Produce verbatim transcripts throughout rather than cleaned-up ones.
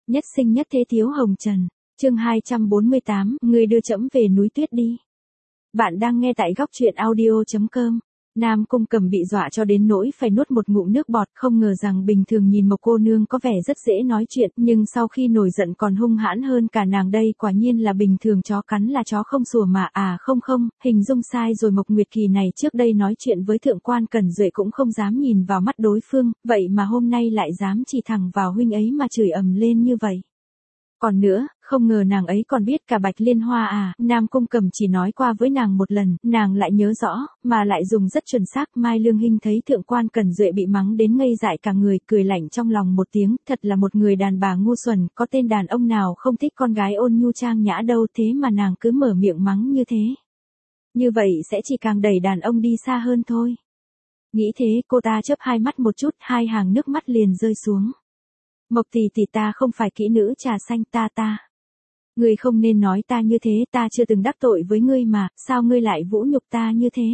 Nhất sinh nhất thế thiếu hồng trần. Chương hai trăm bốn mươi tám, người đưa trẫm về núi tuyết đi. Bạn đang nghe tại góc truyện audio chấm com. Nam Cung Cẩm bị dọa cho đến nỗi phải nuốt một ngụm nước bọt, không ngờ rằng bình thường nhìn Mộc cô nương có vẻ rất dễ nói chuyện, nhưng sau khi nổi giận còn hung hãn hơn cả nàng đây, quả nhiên là bình thường chó cắn là chó không sủa mà, à không không, hình dung sai rồi. Mộc Nguyệt Kỳ này trước đây nói chuyện với thượng quan Cẩn Duệ cũng không dám nhìn vào mắt đối phương, vậy mà hôm nay lại dám chỉ thẳng vào huynh ấy mà chửi ầm lên như vậy. Còn nữa, không ngờ nàng ấy còn biết cả Bạch Liên Hoa à, Nam Cung Cẩm chỉ nói qua với nàng một lần, nàng lại nhớ rõ, mà lại dùng rất chuẩn xác. Mai Lương Hinh thấy thượng quan Cẩn Duệ bị mắng đến ngây dại cả người, cười lạnh trong lòng một tiếng, thật là một người đàn bà ngu xuẩn, có tên đàn ông nào không thích con gái ôn nhu trang nhã đâu, thế mà nàng cứ mở miệng mắng như thế. Như vậy sẽ chỉ càng đẩy đàn ông đi xa hơn thôi. Nghĩ thế, cô ta chớp hai mắt một chút, hai hàng nước mắt liền rơi xuống. Mộc tỷ tỷ, ta không phải kỹ nữ trà xanh, ta ta. Ngươi không nên nói ta như thế, ta chưa từng đắc tội với ngươi mà, sao ngươi lại vũ nhục ta như thế?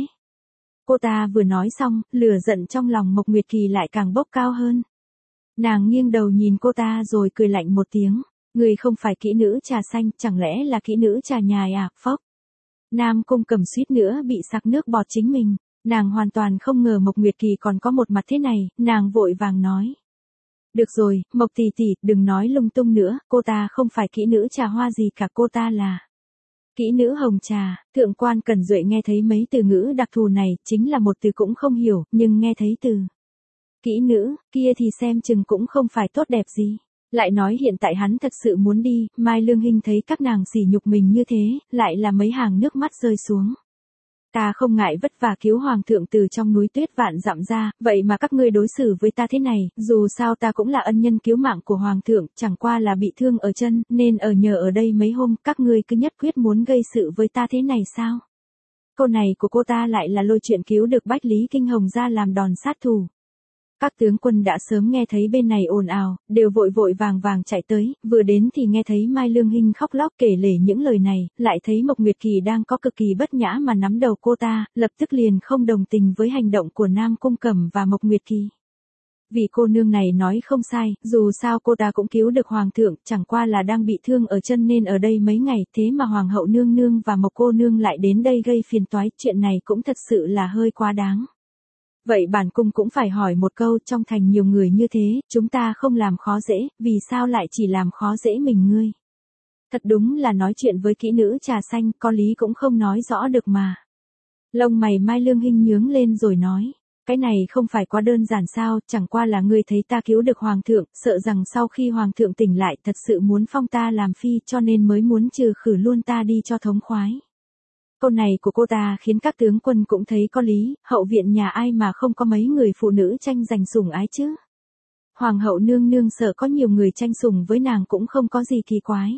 Cô ta vừa nói xong, lửa giận trong lòng Mộc Nguyệt Kỳ lại càng bốc cao hơn. Nàng nghiêng đầu nhìn cô ta rồi cười lạnh một tiếng, ngươi không phải kỹ nữ trà xanh, chẳng lẽ là kỹ nữ trà nhài à, phốc. Nam Cung Cẩm suýt nữa bị sặc nước bọt chính mình, nàng hoàn toàn không ngờ Mộc Nguyệt Kỳ còn có một mặt thế này, nàng vội vàng nói. Được rồi, Mộc tỷ tỷ, đừng nói lung tung nữa, cô ta không phải kỹ nữ trà hoa gì cả, cô ta là kỹ nữ hồng trà. Thượng quan Cẩn Duệ nghe thấy mấy từ ngữ đặc thù này, chính là một từ cũng không hiểu, nhưng nghe thấy từ kỹ nữ, kia thì xem chừng cũng không phải tốt đẹp gì. Lại nói hiện tại hắn thật sự muốn đi, Mai Lương Hinh thấy các nàng sỉ nhục mình như thế, lại là mấy hàng nước mắt rơi xuống. Ta không ngại vất vả cứu hoàng thượng từ trong núi tuyết vạn dặm ra, vậy mà các ngươi đối xử với ta thế này, dù sao ta cũng là ân nhân cứu mạng của hoàng thượng, chẳng qua là bị thương ở chân, nên ở nhờ ở đây mấy hôm, các ngươi cứ nhất quyết muốn gây sự với ta thế này sao? Câu này của cô ta lại là lôi chuyện cứu được Bách Lý Kinh Hồng ra làm đòn sát thủ. Các tướng quân đã sớm nghe thấy bên này ồn ào, đều vội vội vàng vàng chạy tới, vừa đến thì nghe thấy Mai Lương Hinh khóc lóc kể lể những lời này, lại thấy Mộc Nguyệt Kỳ đang có cực kỳ bất nhã mà nắm đầu cô ta, lập tức liền không đồng tình với hành động của Nam Cung Cẩm và Mộc Nguyệt Kỳ. Vì cô nương này nói không sai, dù sao cô ta cũng cứu được hoàng thượng, chẳng qua là đang bị thương ở chân nên ở đây mấy ngày, thế mà hoàng hậu nương nương và Mộc cô nương lại đến đây gây phiền toái, chuyện này cũng thật sự là hơi quá đáng. Vậy bản cung cũng phải hỏi một câu, trong thành nhiều người như thế, chúng ta không làm khó dễ, vì sao lại chỉ làm khó dễ mình ngươi? Thật đúng là nói chuyện với kỹ nữ trà xanh, có lý cũng không nói rõ được mà. Lông mày Mai Lương Hinh nhướng lên rồi nói, cái này không phải quá đơn giản sao, chẳng qua là ngươi thấy ta cứu được hoàng thượng, sợ rằng sau khi hoàng thượng tỉnh lại thật sự muốn phong ta làm phi, cho nên mới muốn trừ khử luôn ta đi cho thống khoái. Câu này của cô ta khiến các tướng quân cũng thấy có lý, hậu viện nhà ai mà không có mấy người phụ nữ tranh giành sủng ái chứ. Hoàng hậu nương nương sợ có nhiều người tranh sủng với nàng cũng không có gì kỳ quái.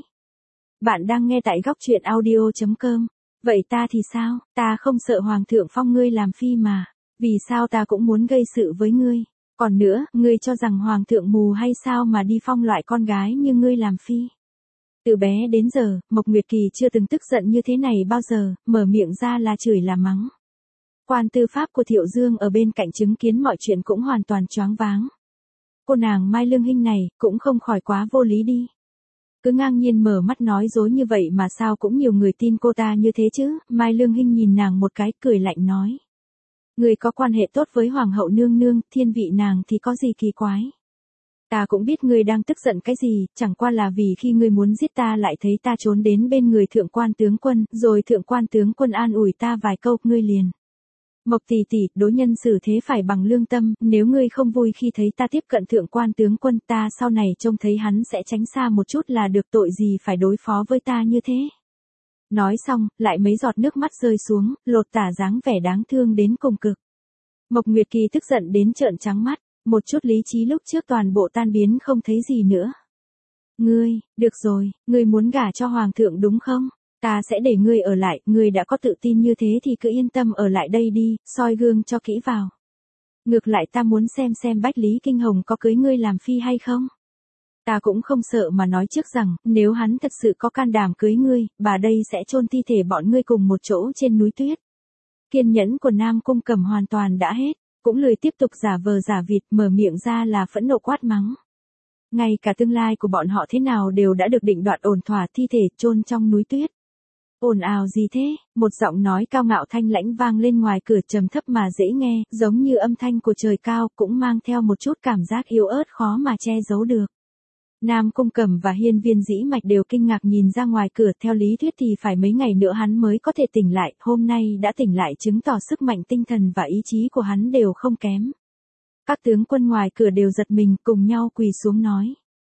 Bạn đang nghe tại góc truyện audio chấm com. Vậy ta thì sao, ta không sợ hoàng thượng phong ngươi làm phi mà, vì sao ta cũng muốn gây sự với ngươi. Còn nữa, ngươi cho rằng hoàng thượng mù hay sao mà đi phong loại con gái như ngươi làm phi. Từ bé đến giờ, Mộc Nguyệt Kỳ chưa từng tức giận như thế này bao giờ, mở miệng ra là chửi là mắng. Quan tư pháp của Thiệu Dương ở bên cạnh chứng kiến mọi chuyện cũng hoàn toàn choáng váng. Cô nàng Mai Lương Hinh này, cũng không khỏi quá vô lý đi. Cứ ngang nhiên mở mắt nói dối như vậy mà sao cũng nhiều người tin cô ta như thế chứ. Mai Lương Hinh nhìn nàng một cái, cười lạnh nói. Người có quan hệ tốt với hoàng hậu nương nương, thiên vị nàng thì có gì kỳ quái. Ta cũng biết ngươi đang tức giận cái gì, chẳng qua là vì khi ngươi muốn giết ta lại thấy ta trốn đến bên người thượng quan tướng quân, rồi thượng quan tướng quân an ủi ta vài câu, ngươi liền. Mộc tỷ tỷ, đối nhân xử thế phải bằng lương tâm, nếu ngươi không vui khi thấy ta tiếp cận thượng quan tướng quân, ta sau này trông thấy hắn sẽ tránh xa một chút là được, tội gì phải đối phó với ta như thế. Nói xong, lại mấy giọt nước mắt rơi xuống, lột tả dáng vẻ đáng thương đến cùng cực. Mộc Nguyệt Kỳ tức giận đến trợn trắng mắt. Một chút lý trí lúc trước toàn bộ tan biến không thấy gì nữa. Ngươi, được rồi, ngươi muốn gả cho hoàng thượng đúng không? Ta sẽ để ngươi ở lại, ngươi đã có tự tin như thế thì cứ yên tâm ở lại đây đi, soi gương cho kỹ vào. Ngược lại ta muốn xem xem Bách Lý Kinh Hồng có cưới ngươi làm phi hay không. Ta cũng không sợ mà nói trước rằng, nếu hắn thật sự có can đảm cưới ngươi, bà đây sẽ chôn thi thể bọn ngươi cùng một chỗ trên núi tuyết. Kiên nhẫn của Nam Cung Cẩm hoàn toàn đã hết. Cũng lười tiếp tục giả vờ giả vịt, mở miệng ra là phẫn nộ quát mắng. Ngay cả tương lai của bọn họ thế nào đều đã được định đoạt ổn thỏa, thi thể chôn trong núi tuyết. Ồn ào gì thế? Một giọng nói cao ngạo thanh lãnh vang lên ngoài cửa, trầm thấp mà dễ nghe, giống như âm thanh của trời cao, cũng mang theo một chút cảm giác yếu ớt khó mà che giấu được. Nam Cung Cẩm và Hiên Viên Dĩ Mạch đều kinh ngạc nhìn ra ngoài cửa, theo lý thuyết thì phải mấy ngày nữa hắn mới có thể tỉnh lại, hôm nay đã tỉnh lại chứng tỏ sức mạnh tinh thần và ý chí của hắn đều không kém. Các tướng quân ngoài cửa đều giật mình, cùng nhau quỳ xuống nói: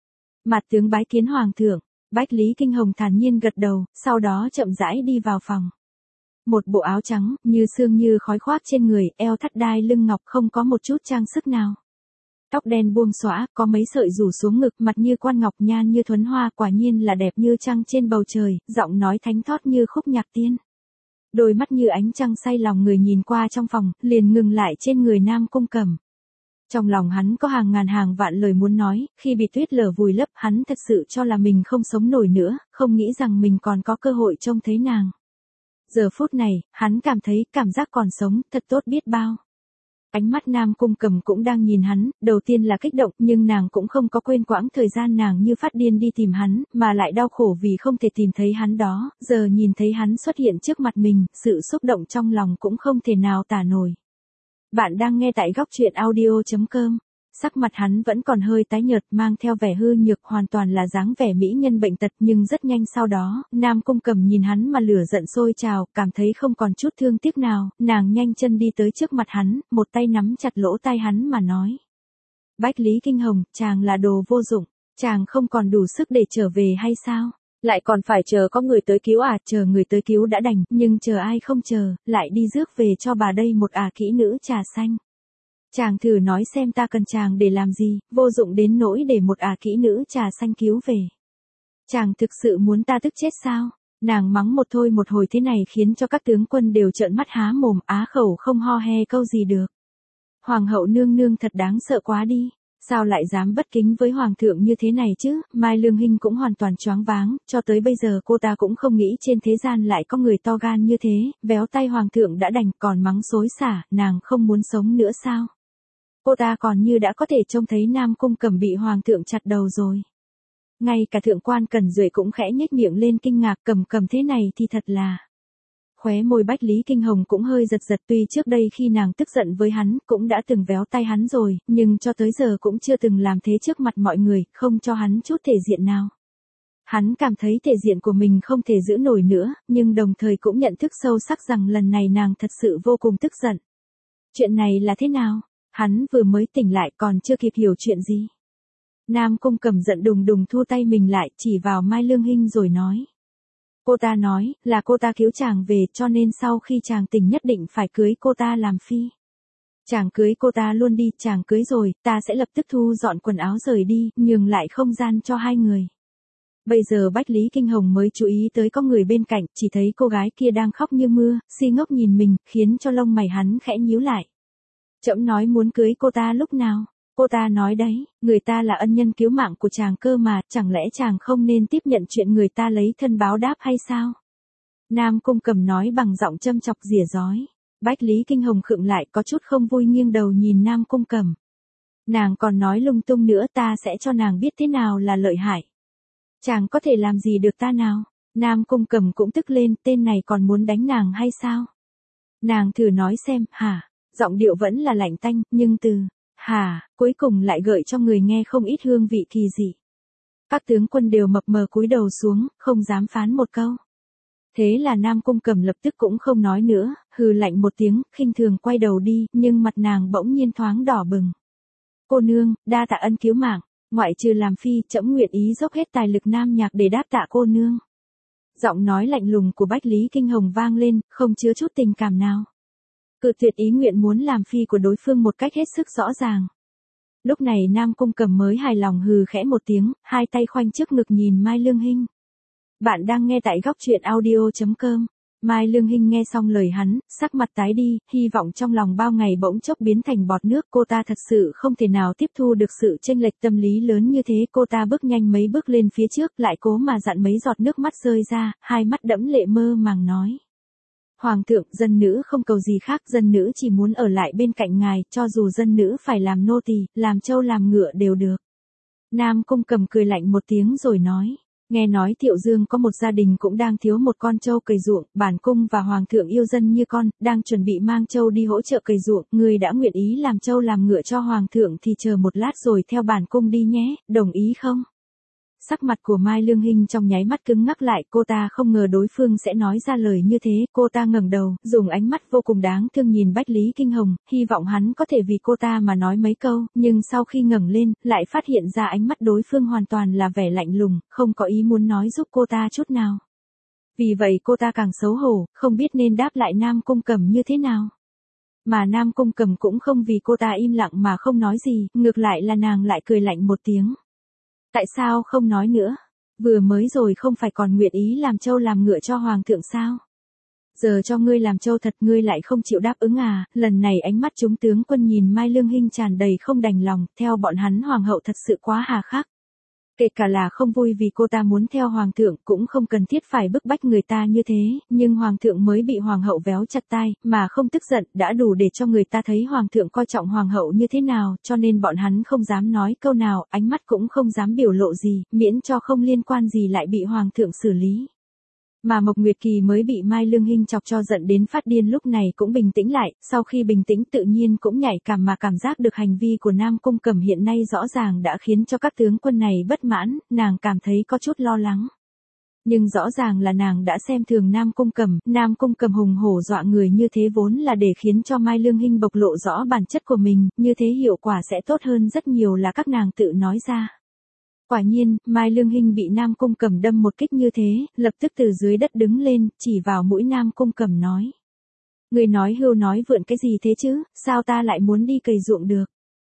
Mặt tướng bái kiến hoàng thượng. Bách Lý Kinh Hồng thản nhiên gật đầu, sau đó chậm rãi đi vào phòng. Một bộ áo trắng, như sương như khói khoác trên người, eo thắt đai lưng ngọc, không có một chút trang sức nào. Tóc đen buông xõa, có mấy sợi rủ xuống ngực, mặt như quan ngọc, nhan như thuấn hoa, quả nhiên là đẹp như trăng trên bầu trời, giọng nói thánh thót như khúc nhạc tiên. Đôi mắt như ánh trăng say lòng người, nhìn qua trong phòng, liền ngừng lại trên người Nam Cung Cẩm. Trong lòng hắn có hàng ngàn hàng vạn lời muốn nói, khi bị tuyết lở vùi lấp, hắn thật sự cho là mình không sống nổi nữa, không nghĩ rằng mình còn có cơ hội trông thấy nàng. Giờ phút này, hắn cảm thấy cảm giác còn sống, thật tốt biết bao. Ánh mắt Nam Cung Cẩm cũng đang nhìn hắn, đầu tiên là kích động, nhưng nàng cũng không có quên quãng thời gian nàng như phát điên đi tìm hắn, mà lại đau khổ vì không thể tìm thấy hắn đó, giờ nhìn thấy hắn xuất hiện trước mặt mình, sự xúc động trong lòng cũng không thể nào tả nổi. Bạn đang nghe tại góc truyện audio chấm com. Sắc mặt hắn vẫn còn hơi tái nhợt, mang theo vẻ hư nhược, hoàn toàn là dáng vẻ mỹ nhân bệnh tật, nhưng rất nhanh sau đó, Nam Cung Cẩm nhìn hắn mà lửa giận sôi trào, cảm thấy không còn chút thương tiếc nào, nàng nhanh chân đi tới trước mặt hắn, một tay nắm chặt lỗ tai hắn mà nói: Bách Lý Kinh Hồng, chàng là đồ vô dụng, chàng không còn đủ sức để trở về hay sao? Lại còn phải chờ có người tới cứu à? Chờ người tới cứu đã đành, nhưng chờ ai không chờ, lại đi rước về cho bà đây một ả kỹ nữ trà xanh. Chàng thử nói xem ta cần chàng để làm gì, vô dụng đến nỗi để một ả kỹ nữ trà xanh cứu về. Chàng thực sự muốn ta tức chết sao? Nàng mắng một thôi một hồi thế này khiến cho các tướng quân đều trợn mắt há mồm, á khẩu không ho he câu gì được. Hoàng hậu nương nương thật đáng sợ quá đi. Sao lại dám bất kính với hoàng thượng như thế này chứ? Mai Lương Hinh cũng hoàn toàn choáng váng, cho tới bây giờ cô ta cũng không nghĩ trên thế gian lại có người to gan như thế, véo tay hoàng thượng đã đành, còn mắng xối xả, nàng không muốn sống nữa sao? Cô ta còn như đã có thể trông thấy Nam Cung Cẩm bị hoàng thượng chặt đầu rồi. Ngay cả thượng quan Cẩn Duệ cũng khẽ nhếch miệng lên kinh ngạc, Cẩm Cẩm thế này thì thật là... Khóe môi Bách Lý Kinh Hồng cũng hơi giật giật, tuy trước đây khi nàng tức giận với hắn, cũng đã từng véo tay hắn rồi, nhưng cho tới giờ cũng chưa từng làm thế trước mặt mọi người, không cho hắn chút thể diện nào. Hắn cảm thấy thể diện của mình không thể giữ nổi nữa, nhưng đồng thời cũng nhận thức sâu sắc rằng lần này nàng thật sự vô cùng tức giận. Chuyện này là thế nào? Hắn vừa mới tỉnh lại còn chưa kịp hiểu chuyện gì. Nam Cung Cẩm giận đùng đùng thu tay mình lại, chỉ vào Mai Lương Hinh rồi nói. Cô ta nói, là cô ta cứu chàng về, cho nên sau khi chàng tỉnh nhất định phải cưới cô ta làm phi. Chàng cưới cô ta luôn đi, chàng cưới rồi, ta sẽ lập tức thu dọn quần áo rời đi, nhường lại không gian cho hai người. Bây giờ Bách Lý Kinh Hồng mới chú ý tới có người bên cạnh, chỉ thấy cô gái kia đang khóc như mưa, si ngốc nhìn mình, khiến cho lông mày hắn khẽ nhíu lại. Trẫm nói muốn cưới cô ta lúc nào? Cô ta nói đấy, người ta là ân nhân cứu mạng của chàng cơ mà, chẳng lẽ chàng không nên tiếp nhận chuyện người ta lấy thân báo đáp hay sao? Nam Cung Cẩm nói bằng giọng châm chọc rỉa rói. Bách Lý Kinh Hồng khựng lại, có chút không vui nghiêng đầu nhìn Nam Cung Cẩm. Nàng còn nói lung tung nữa, ta sẽ cho nàng biết thế nào là lợi hại. Chàng có thể làm gì được ta nào? Nam Cung Cẩm cũng tức lên, tên này còn muốn đánh nàng hay sao? Nàng thử nói xem, hả? Giọng điệu vẫn là lạnh tanh, nhưng từ hả, cuối cùng lại gợi cho người nghe không ít hương vị kỳ dị. Các tướng quân đều mập mờ cúi đầu xuống, không dám phán một câu. Thế là Nam Cung Cẩm lập tức cũng không nói nữa, hừ lạnh một tiếng, khinh thường quay đầu đi, nhưng mặt nàng bỗng nhiên thoáng đỏ bừng. Cô nương, đa tạ ân cứu mạng, ngoại trừ làm phi, trẫm nguyện ý dốc hết tài lực nam nhạc để đáp tạ cô nương. Giọng nói lạnh lùng của Bách Lý Kinh Hồng vang lên, không chứa chút tình cảm nào. Cự tuyệt ý nguyện muốn làm phi của đối phương một cách hết sức rõ ràng. Lúc này Nam Cung Cẩm mới hài lòng hừ khẽ một tiếng, hai tay khoanh trước ngực nhìn Mai Lương Hinh. Bạn đang nghe tại góc truyện audio chấm com. Mai Lương Hinh nghe xong lời hắn, sắc mặt tái đi, hy vọng trong lòng bao ngày bỗng chốc biến thành bọt nước. Cô ta thật sự không thể nào tiếp thu được sự chênh lệch tâm lý lớn như thế. Cô ta bước nhanh mấy bước lên phía trước, lại cố mà dặn mấy giọt nước mắt rơi ra, hai mắt đẫm lệ mơ màng nói. Hoàng thượng, dân nữ không cầu gì khác, dân nữ chỉ muốn ở lại bên cạnh ngài, cho dù dân nữ phải làm nô tỳ, làm trâu làm ngựa đều được. Nam Cung Cầm cười lạnh một tiếng rồi nói. Nghe nói Thiệu Dương có một gia đình cũng đang thiếu một con trâu cày ruộng, bản cung và hoàng thượng yêu dân như con, đang chuẩn bị mang trâu đi hỗ trợ cày ruộng, người đã nguyện ý làm trâu làm ngựa cho hoàng thượng thì chờ một lát rồi theo bản cung đi nhé, đồng ý không? Sắc mặt của Mai Lương Hinh trong nháy mắt cứng ngắc lại, cô ta không ngờ đối phương sẽ nói ra lời như thế, cô ta ngẩng đầu, dùng ánh mắt vô cùng đáng thương nhìn Bách Lý Kinh Hồng, hy vọng hắn có thể vì cô ta mà nói mấy câu, nhưng sau khi ngẩng lên, lại phát hiện ra ánh mắt đối phương hoàn toàn là vẻ lạnh lùng, không có ý muốn nói giúp cô ta chút nào. Vì vậy cô ta càng xấu hổ, không biết nên đáp lại Nam Cung Cầm như thế nào. Mà Nam Cung Cầm cũng không vì cô ta im lặng mà không nói gì, ngược lại là nàng lại cười lạnh một tiếng. Tại sao không nói nữa? Vừa mới rồi không phải còn nguyện ý làm trâu làm ngựa cho hoàng thượng sao? Giờ cho ngươi làm trâu thật ngươi lại không chịu đáp ứng à? Lần này ánh mắt chúng tướng quân nhìn Mai Lương Hinh tràn đầy không đành lòng, theo bọn hắn hoàng hậu thật sự quá hà khắc. Kể cả là không vui vì cô ta muốn theo hoàng thượng cũng không cần thiết phải bức bách người ta như thế, nhưng hoàng thượng mới bị hoàng hậu véo chặt tai, mà không tức giận đã đủ để cho người ta thấy hoàng thượng coi trọng hoàng hậu như thế nào, cho nên bọn hắn không dám nói câu nào, ánh mắt cũng không dám biểu lộ gì, miễn cho không liên quan gì lại bị hoàng thượng xử lý. Mà Mộc Nguyệt Kỳ mới bị Mai Lương Hinh chọc cho giận đến phát điên lúc này cũng bình tĩnh lại, sau khi bình tĩnh tự nhiên cũng nhạy cảm mà cảm giác được hành vi của Nam Cung Cầm hiện nay rõ ràng đã khiến cho các tướng quân này bất mãn, nàng cảm thấy có chút lo lắng. Nhưng rõ ràng là nàng đã xem thường Nam Cung Cầm, Nam Cung Cầm hùng hổ dọa người như thế vốn là để khiến cho Mai Lương Hinh bộc lộ rõ bản chất của mình, như thế hiệu quả sẽ tốt hơn rất nhiều là các nàng tự nói ra. Quả nhiên, Mai Lương Hinh bị Nam Cung Cầm đâm một kích như thế, lập tức từ dưới đất đứng lên, chỉ vào mũi Nam Cung Cầm nói. Người nói hưu nói vượn cái gì thế chứ, sao ta lại muốn đi cày ruộng được?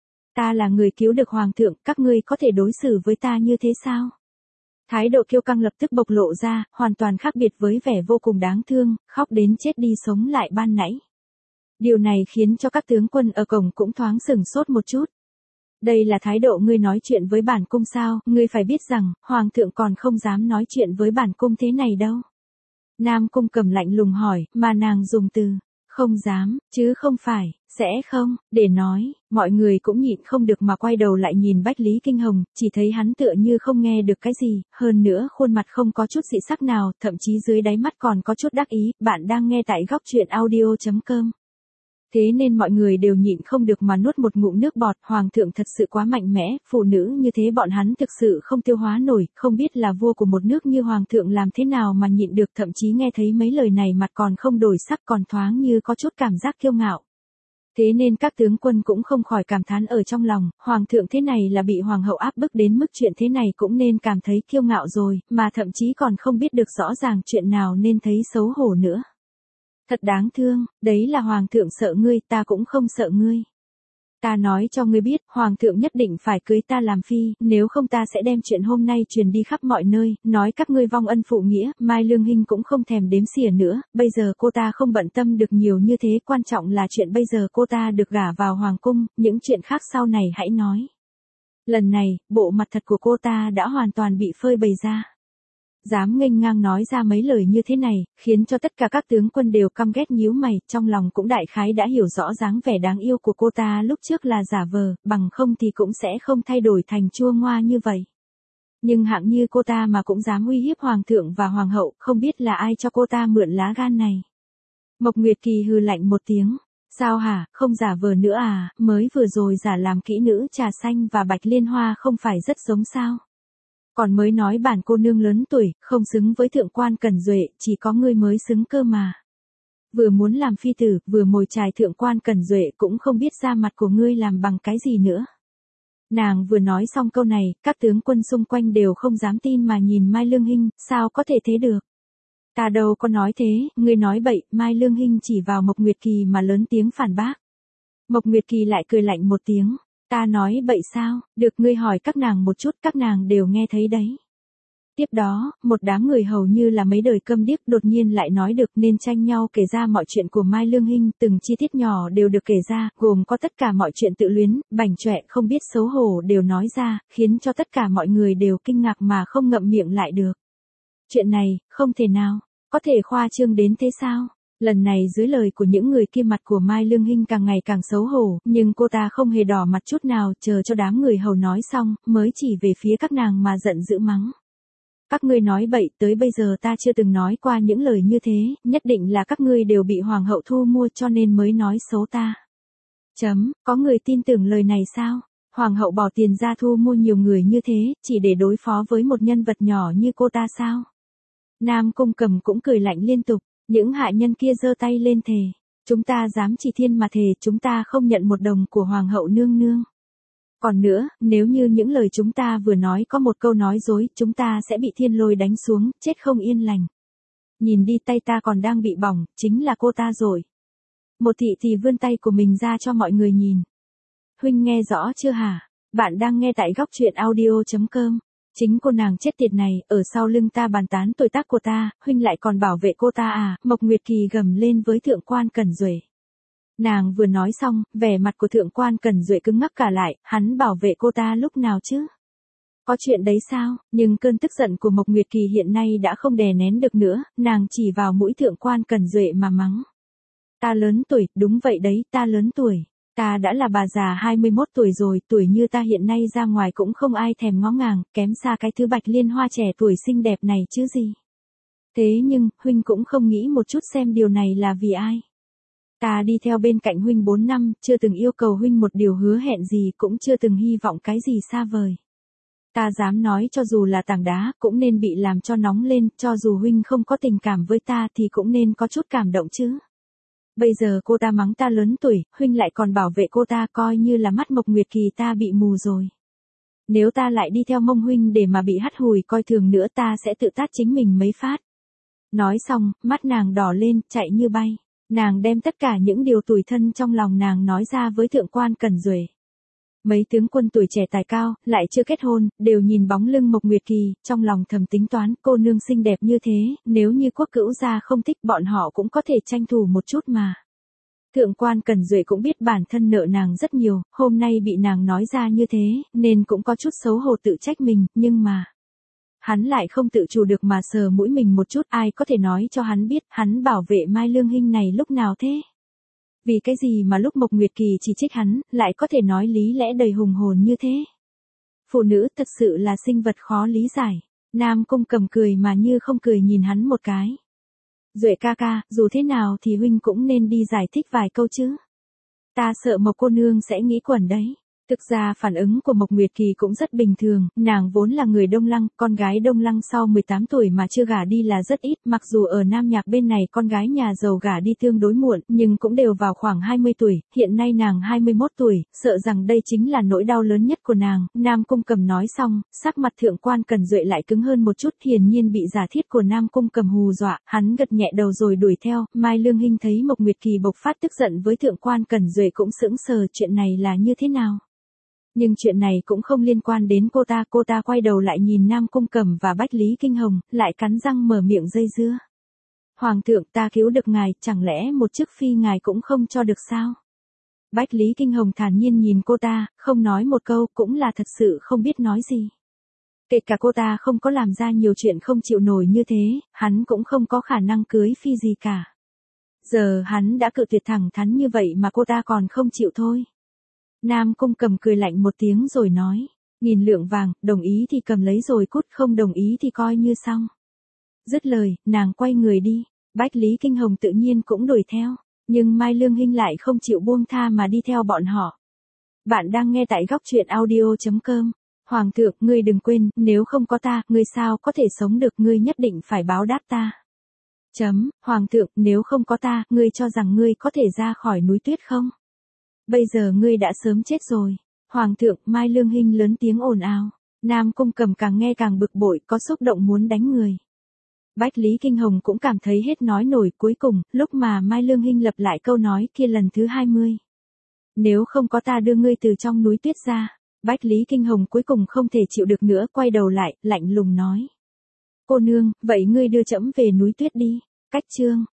Ta là người cứu được hoàng thượng, các ngươi có thể đối xử với ta như thế sao? Thái độ kiêu căng lập tức bộc lộ ra, hoàn toàn khác biệt với vẻ vô cùng đáng thương, khóc đến chết đi sống lại ban nãy. Điều này khiến cho các tướng quân ở cổng cũng thoáng sửng sốt một chút. Đây là thái độ ngươi nói chuyện với bản cung sao, ngươi phải biết rằng, hoàng thượng còn không dám nói chuyện với bản cung thế này đâu. Nam Cung Cầm lạnh lùng hỏi, mà nàng dùng từ, không dám, chứ không phải, sẽ không, để nói, mọi người cũng nhịn không được mà quay đầu lại nhìn Bách Lý Kinh Hồng, chỉ thấy hắn tựa như không nghe được cái gì, hơn nữa khuôn mặt không có chút dị sắc nào, thậm chí dưới đáy mắt còn có chút đắc ý, bạn đang nghe tại góc truyện audio chấm com. Thế nên mọi người đều nhịn không được mà nuốt một ngụm nước bọt, hoàng thượng thật sự quá mạnh mẽ, phụ nữ như thế bọn hắn thực sự không tiêu hóa nổi, không biết là vua của một nước như hoàng thượng làm thế nào mà nhịn được, thậm chí nghe thấy mấy lời này mặt còn không đổi sắc còn thoáng như có chút cảm giác kiêu ngạo. Thế nên các tướng quân cũng không khỏi cảm thán ở trong lòng, hoàng thượng thế này là bị hoàng hậu áp bức đến mức chuyện thế này cũng nên cảm thấy kiêu ngạo rồi, mà thậm chí còn không biết được rõ ràng chuyện nào nên thấy xấu hổ nữa. Thật đáng thương, đấy là hoàng thượng sợ ngươi, ta cũng không sợ ngươi. Ta nói cho ngươi biết, hoàng thượng nhất định phải cưới ta làm phi, nếu không ta sẽ đem chuyện hôm nay truyền đi khắp mọi nơi, nói các ngươi vong ân phụ nghĩa, Mai Lương Hinh cũng không thèm đếm xỉa nữa, bây giờ cô ta không bận tâm được nhiều như thế, quan trọng là chuyện bây giờ cô ta được gả vào hoàng cung, những chuyện khác sau này hãy nói. Lần này, bộ mặt thật của cô ta đã hoàn toàn bị phơi bày ra. Dám nghênh ngang nói ra mấy lời như thế này, khiến cho tất cả các tướng quân đều căm ghét nhíu mày, trong lòng cũng đại khái đã hiểu rõ dáng vẻ đáng yêu của cô ta lúc trước là giả vờ, bằng không thì cũng sẽ không thay đổi thành chua ngoa như vậy. Nhưng hạng như cô ta mà cũng dám uy hiếp hoàng thượng và hoàng hậu, không biết là ai cho cô ta mượn lá gan này. Mộc Nguyệt Kỳ hừ lạnh một tiếng. Sao hả, không giả vờ nữa à, mới vừa rồi giả làm kỹ nữ trà xanh và bạch liên hoa không phải rất giống sao? Còn mới nói bản cô nương lớn tuổi, không xứng với thượng quan Cẩn Duệ, chỉ có ngươi mới xứng cơ mà. Vừa muốn làm phi tử, vừa mồi chài thượng quan Cẩn Duệ cũng không biết da mặt của ngươi làm bằng cái gì nữa. Nàng vừa nói xong câu này, các tướng quân xung quanh đều không dám tin mà nhìn Mai Lương Hinh, sao có thể thế được? Ta đâu có nói thế, ngươi nói bậy, Mai Lương Hinh chỉ vào Mộc Nguyệt Kỳ mà lớn tiếng phản bác. Mộc Nguyệt Kỳ lại cười lạnh một tiếng. Ta nói bậy sao, được ngươi hỏi các nàng một chút, các nàng đều nghe thấy đấy. Tiếp đó, một đám người hầu như là mấy đời câm điếc đột nhiên lại nói được nên tranh nhau kể ra mọi chuyện của Mai Lương Hinh, từng chi tiết nhỏ đều được kể ra, gồm có tất cả mọi chuyện tự luyến, bảnh trọe không biết xấu hổ đều nói ra, khiến cho tất cả mọi người đều kinh ngạc mà không ngậm miệng lại được. Chuyện này, không thể nào, có thể khoa trương đến thế sao? Lần này dưới lời của những người kia mặt của Mai Lương Hinh càng ngày càng xấu hổ, nhưng cô ta không hề đỏ mặt chút nào, chờ cho đám người hầu nói xong, mới chỉ về phía các nàng mà giận dữ mắng. Các ngươi nói bậy, tới bây giờ ta chưa từng nói qua những lời như thế, nhất định là các ngươi đều bị hoàng hậu thu mua cho nên mới nói xấu ta. Chấm, có người tin tưởng lời này sao? Hoàng hậu bỏ tiền ra thu mua nhiều người như thế, chỉ để đối phó với một nhân vật nhỏ như cô ta sao? Nam Cung Cầm cũng cười lạnh liên tục, những hạ nhân kia giơ tay lên thề. Chúng ta dám chỉ thiên mà thề, chúng ta không nhận một đồng của hoàng hậu nương nương. Còn nữa, nếu như những lời chúng ta vừa nói có một câu nói dối, chúng ta sẽ bị thiên lôi đánh xuống, chết không yên lành. Nhìn đi, tay ta còn đang bị bỏng, chính là cô ta rồi. Một thị thì vươn tay của mình ra cho mọi người nhìn. Huynh nghe rõ chưa hả? Bạn đang nghe tại góc truyện audio chấm com. Chính cô nàng chết tiệt này, ở sau lưng ta bàn tán tội tác của ta, huynh lại còn bảo vệ cô ta à? Mộc Nguyệt Kỳ gầm lên với thượng quan Cẩn Duệ. Nàng vừa nói xong, vẻ mặt của thượng quan Cẩn Duệ cứng ngắc cả lại, hắn bảo vệ cô ta lúc nào chứ? Có chuyện đấy sao? Nhưng cơn tức giận của Mộc Nguyệt Kỳ hiện nay đã không đè nén được nữa, nàng chỉ vào mũi thượng quan Cẩn Duệ mà mắng. Ta lớn tuổi, đúng vậy đấy, ta lớn tuổi. Ta đã là bà già hai mươi mốt tuổi rồi, tuổi như ta hiện nay ra ngoài cũng không ai thèm ngó ngàng, kém xa cái thứ Bạch Liên Hoa trẻ tuổi xinh đẹp này chứ gì. Thế nhưng, huynh cũng không nghĩ một chút xem điều này là vì ai. Ta đi theo bên cạnh huynh bốn năm, chưa từng yêu cầu huynh một điều hứa hẹn gì, cũng chưa từng hy vọng cái gì xa vời. Ta dám nói cho dù là tảng đá, cũng nên bị làm cho nóng lên, cho dù huynh không có tình cảm với ta thì cũng nên có chút cảm động chứ. Bây giờ cô ta mắng ta lớn tuổi, huynh lại còn bảo vệ cô ta, coi như là mắt Mộc Nguyệt Kỳ ta bị mù rồi. Nếu ta lại đi theo mông huynh để mà bị hắt hủi coi thường nữa, ta sẽ tự tát chính mình mấy phát. Nói xong, mắt nàng đỏ lên, chạy như bay. Nàng đem tất cả những điều tủi thân trong lòng nàng nói ra với thượng quan Cẩn Duệ. Mấy tướng quân tuổi trẻ tài cao, lại chưa kết hôn, đều nhìn bóng lưng Mộc Nguyệt Kỳ, trong lòng thầm tính toán, cô nương xinh đẹp như thế, nếu như quốc cữu gia không thích bọn họ cũng có thể tranh thủ một chút mà. Thượng quan Cẩn Duệ cũng biết bản thân nợ nàng rất nhiều, hôm nay bị nàng nói ra như thế, nên cũng có chút xấu hổ tự trách mình, nhưng mà... Hắn lại không tự chủ được mà sờ mũi mình một chút, ai có thể nói cho hắn biết, hắn bảo vệ Mai Lương Hinh này lúc nào thế? Vì cái gì mà lúc Mộc Nguyệt Kỳ chỉ trích hắn, lại có thể nói lý lẽ đầy hùng hồn như thế? Phụ nữ thật sự là sinh vật khó lý giải. Nam Cung Cầm cười mà như không cười nhìn hắn một cái. Duệ ca ca, dù thế nào thì huynh cũng nên đi giải thích vài câu chứ. Ta sợ Mộc cô nương sẽ nghĩ quẩn đấy. Thực ra phản ứng của Mộc Nguyệt Kỳ cũng rất bình thường, nàng vốn là người Đông Lăng, con gái Đông Lăng sau mười tám tuổi mà chưa gả đi là rất ít, mặc dù ở Nam Nhạc bên này con gái nhà giàu gả đi tương đối muộn, nhưng cũng đều vào khoảng hai mươi tuổi, hiện nay nàng hai mươi mốt tuổi, sợ rằng đây chính là nỗi đau lớn nhất của nàng. Nam Cung Cầm nói xong, sắc mặt thượng quan Cẩn Duệ lại cứng hơn một chút, hiển nhiên bị giả thiết của Nam Cung Cầm hù dọa, hắn gật nhẹ đầu rồi đuổi theo. Mai Lương Hinh thấy Mộc Nguyệt Kỳ bộc phát tức giận với thượng quan Cẩn Duệ cũng sững sờ, chuyện này là như thế nào? Nhưng chuyện này cũng không liên quan đến cô ta, cô ta quay đầu lại nhìn Nam Cung Cầm và Bách Lý Kinh Hồng, lại cắn răng mở miệng dây dưa. Hoàng thượng, ta cứu được ngài, chẳng lẽ một chức phi ngài cũng không cho được sao? Bách Lý Kinh Hồng thản nhiên nhìn cô ta, không nói một câu, cũng là thật sự không biết nói gì. Kể cả cô ta không có làm ra nhiều chuyện không chịu nổi như thế, hắn cũng không có khả năng cưới phi gì cả. Giờ hắn đã cự tuyệt thẳng thắn như vậy mà cô ta còn không chịu thôi. Nam Cung Cầm cười lạnh một tiếng rồi nói, nghìn lượng vàng, đồng ý thì cầm lấy rồi cút, không đồng ý thì coi như xong. Dứt lời, nàng quay người đi, Bách Lý Kinh Hồng tự nhiên cũng đuổi theo, nhưng Mai Lương Hinh lại không chịu buông tha mà đi theo bọn họ. Bạn đang nghe tại góc truyện audio chấm com. Hoàng thượng, ngươi đừng quên, nếu không có ta, ngươi sao có thể sống được, ngươi nhất định phải báo đáp ta. Chấm, Hoàng thượng, nếu không có ta, ngươi cho rằng ngươi có thể ra khỏi núi tuyết không? Bây giờ ngươi đã sớm chết rồi. Hoàng thượng, Mai Lương Hinh lớn tiếng ồn ào. Nam Cung Cầm càng nghe càng bực bội, có xúc động muốn đánh người. Bách Lý Kinh Hồng cũng cảm thấy hết nói nổi, cuối cùng, lúc mà Mai Lương Hinh lặp lại câu nói kia lần thứ hai mươi. Nếu không có ta đưa ngươi từ trong núi tuyết ra, Bách Lý Kinh Hồng cuối cùng không thể chịu được nữa, quay đầu lại, lạnh lùng nói. Cô nương, vậy ngươi đưa trẫm về núi tuyết đi. Cách chương.